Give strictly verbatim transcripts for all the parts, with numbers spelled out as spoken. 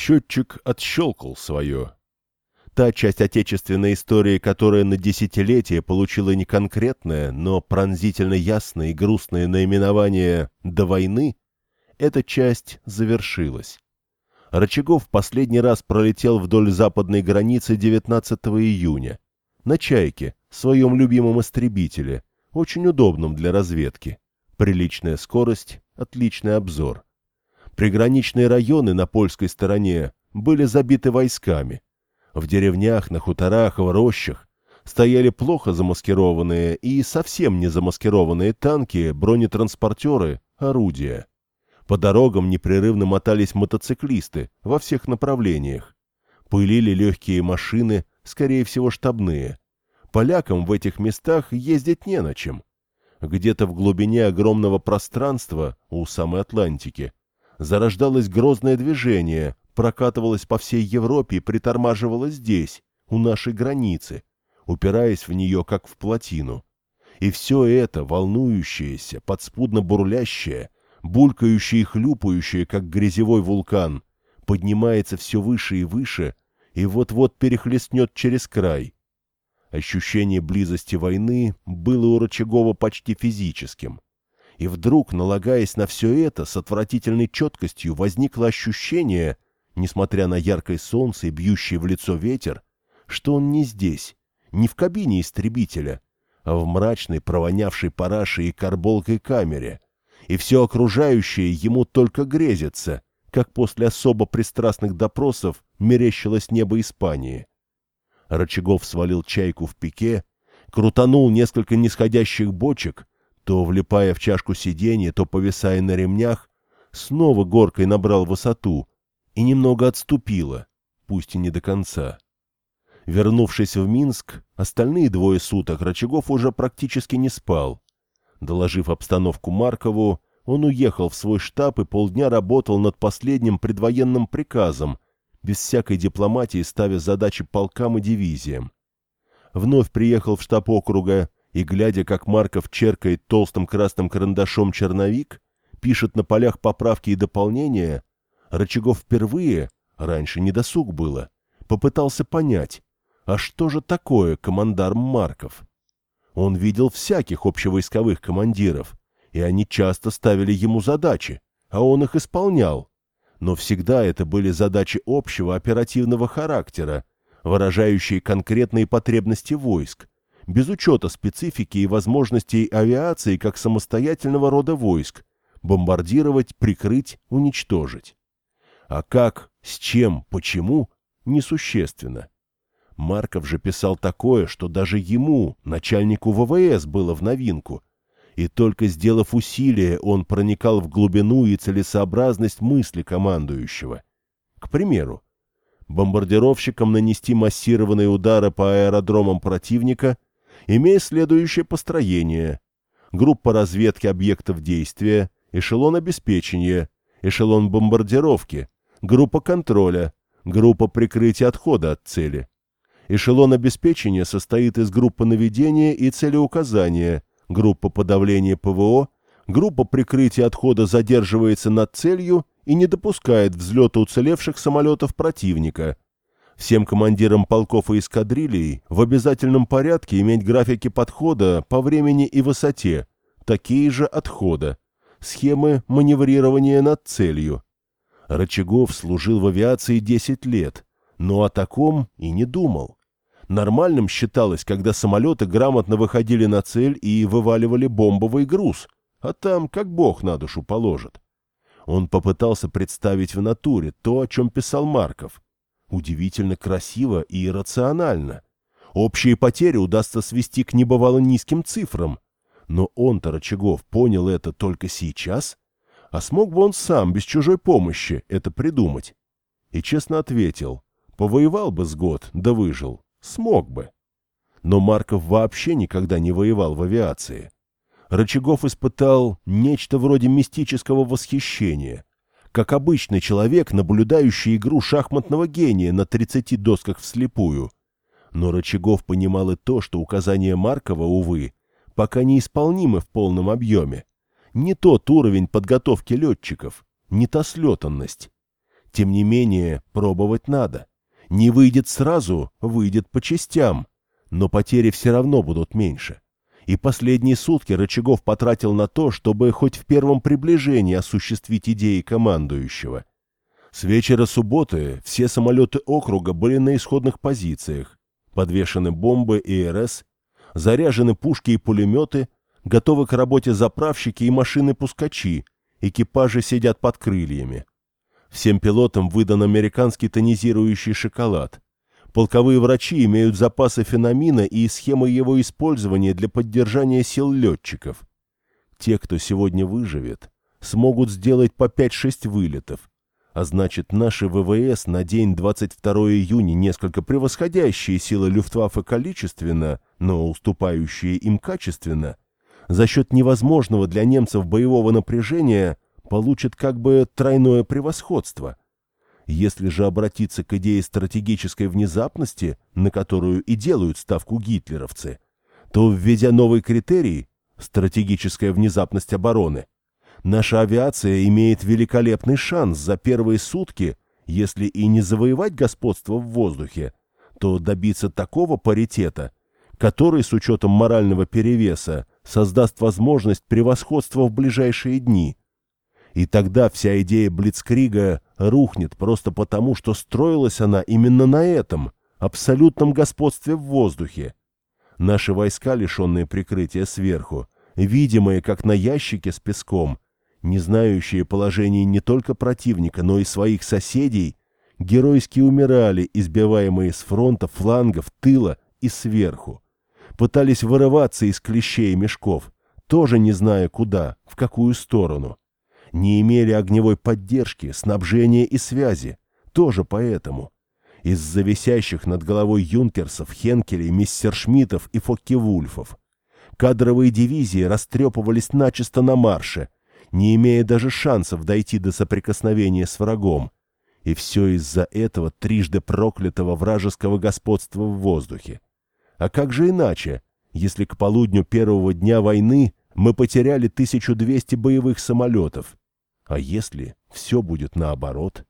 Счетчик отщелкал свое. Та часть отечественной истории, которая на десятилетие получила не конкретное, но пронзительно ясное и грустное наименование «До войны», эта часть завершилась. Рычагов последний раз пролетел вдоль западной границы девятнадцатого июня. На «Чайке», своем любимом истребителе, очень удобном для разведки. Приличная скорость, отличный обзор. Приграничные районы на польской стороне были забиты войсками. В деревнях, на хуторах, в рощах стояли плохо замаскированные и совсем не замаскированные танки, бронетранспортеры, орудия. По дорогам непрерывно мотались мотоциклисты во всех направлениях. Пылили легкие машины, скорее всего штабные. Полякам в этих местах ездить не на чем. Где-то в глубине огромного пространства, у самой Атлантики, зарождалось грозное движение, прокатывалось по всей Европе и притормаживало здесь, у нашей границы, упираясь в нее, как в плотину. И все это, волнующееся, подспудно бурлящее, булькающее и хлюпающее, как грязевой вулкан, поднимается все выше и выше и вот-вот перехлестнет через край. Ощущение близости войны было у Рычагова почти физическим. И вдруг, налагаясь на все это, с отвратительной четкостью возникло ощущение, несмотря на яркое солнце и бьющий в лицо ветер, что он не здесь, не в кабине истребителя, а в мрачной, провонявшей парашей и карболкой камере, и все окружающее ему только грезится, как после особо пристрастных допросов мерещилось небо Испании. Рычагов свалил «Чайку» в пике, крутанул несколько нисходящих бочек, то влипая в чашку сиденья, то повисая на ремнях, снова горкой набрал высоту и немного отступило, пусть и не до конца. Вернувшись в Минск, остальные двое суток Рычагов уже практически не спал. Доложив обстановку Маркову, он уехал в свой штаб и полдня работал над последним предвоенным приказом, без всякой дипломатии ставя задачи полкам и дивизиям. Вновь приехал в штаб округа и, глядя, как Марков черкает толстым красным карандашом черновик, пишет на полях поправки и дополнения, Рычагов впервые, раньше не досуг было, попытался понять, а что же такое командарм Марков? Он видел всяких общевойсковых командиров, и они часто ставили ему задачи, а он их исполнял. Но всегда это были задачи общего оперативного характера, выражающие конкретные потребности войск, без учета специфики и возможностей авиации как самостоятельного рода войск, бомбардировать, прикрыть, уничтожить. А как, с чем, почему – несущественно. Марков же писал такое, что даже ему, начальнику ВВС, было в новинку. И только сделав усилие, он проникал в глубину и целесообразность мысли командующего. К примеру, бомбардировщикам нанести массированные удары по аэродромам противника, имея следующее построение: группа разведки объектов действия, эшелон обеспечения, эшелон бомбардировки, группа контроля, группа прикрытия отхода от цели. Эшелон обеспечения состоит из группы наведения и целеуказания, группа подавления ПВО, группа прикрытия отхода задерживается над целью и не допускает взлета уцелевших самолетов противника. Всем командирам полков и эскадрилий в обязательном порядке иметь графики подхода по времени и высоте, такие же отхода, схемы маневрирования над целью. Рычагов служил в авиации десять лет, но о таком и не думал. Нормальным считалось, когда самолеты грамотно выходили на цель и вываливали бомбовый груз, а там как бог на душу положит. Он попытался представить в натуре то, о чем писал Марков. Удивительно красиво и рационально. Общие потери удастся свести к небывало низким цифрам. Но он-то, Рычагов, понял это только сейчас? А смог бы он сам, без чужой помощи, это придумать? И честно ответил: повоевал бы с год, да выжил. Смог бы. Но Марков вообще никогда не воевал в авиации. Рычагов испытал нечто вроде мистического восхищения, как обычный человек, наблюдающий игру шахматного гения на тридцати досках вслепую. Но Рычагов понимал и то, что указания Маркова, увы, пока неисполнимы в полном объеме. Не тот уровень подготовки летчиков, не та слетанность. Тем не менее, пробовать надо. Не выйдет сразу, выйдет по частям, но потери все равно будут меньше. И последние сутки Рычагов потратил на то, чтобы хоть в первом приближении осуществить идеи командующего. С вечера субботы все самолеты округа были на исходных позициях. Подвешены бомбы и РС, заряжены пушки и пулеметы, готовы к работе заправщики и машины-пускачи, экипажи сидят под крыльями. Всем пилотам выдан американский тонизирующий шоколад. Полковые врачи имеют запасы феномина и схемы его использования для поддержания сил летчиков. Те, кто сегодня выживет, смогут сделать по пять-шесть вылетов, а значит, наши ВВС на день двадцать второго июня, несколько превосходящие силы Люфтваффе количественно, но уступающие им качественно, за счет невозможного для немцев боевого напряжения получат как бы тройное превосходство. Если же обратиться к идее стратегической внезапности, на которую и делают ставку гитлеровцы, то, введя новый критерий – стратегическая внезапность обороны, наша авиация имеет великолепный шанс за первые сутки, если и не завоевать господство в воздухе, то добиться такого паритета, который, с учетом морального перевеса, создаст возможность превосходства в ближайшие дни. И тогда вся идея Блицкрига рухнет просто потому, что строилась она именно на этом, абсолютном господстве в воздухе. Наши войска, лишенные прикрытия сверху, видимые как на ящике с песком, не знающие положений не только противника, но и своих соседей, геройски умирали, избиваемые с фронта, флангов, тыла и сверху. Пытались вырываться из клещей и мешков, тоже не зная куда, в какую сторону. Не имели огневой поддержки, снабжения и связи, тоже поэтому. Из-за висящих над головой юнкерсов, Хенкелей, мистершмиттов и Фокке-Вульфов. Кадровые дивизии растрепывались начисто на марше, не имея даже шансов дойти до соприкосновения с врагом. И все из-за этого трижды проклятого вражеского господства в воздухе. А как же иначе, если к полудню первого дня войны мы потеряли тысячу двести боевых самолетов? А если все будет наоборот?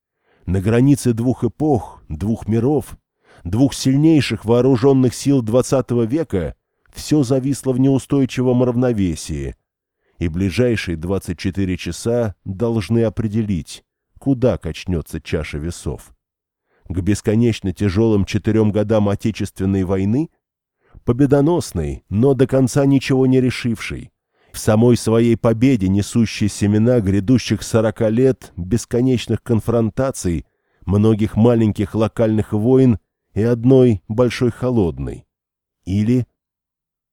На границе двух эпох, двух миров, двух сильнейших вооруженных сил двадцатого века все зависло в неустойчивом равновесии, и ближайшие двадцать четыре часа должны определить, куда качнется чаша весов. К бесконечно тяжелым четырем годам Отечественной войны, победоносной, но до конца ничего не решившей, в самой своей победе несущей семена грядущих сорока лет бесконечных конфронтаций, многих маленьких локальных войн и одной большой холодной. Или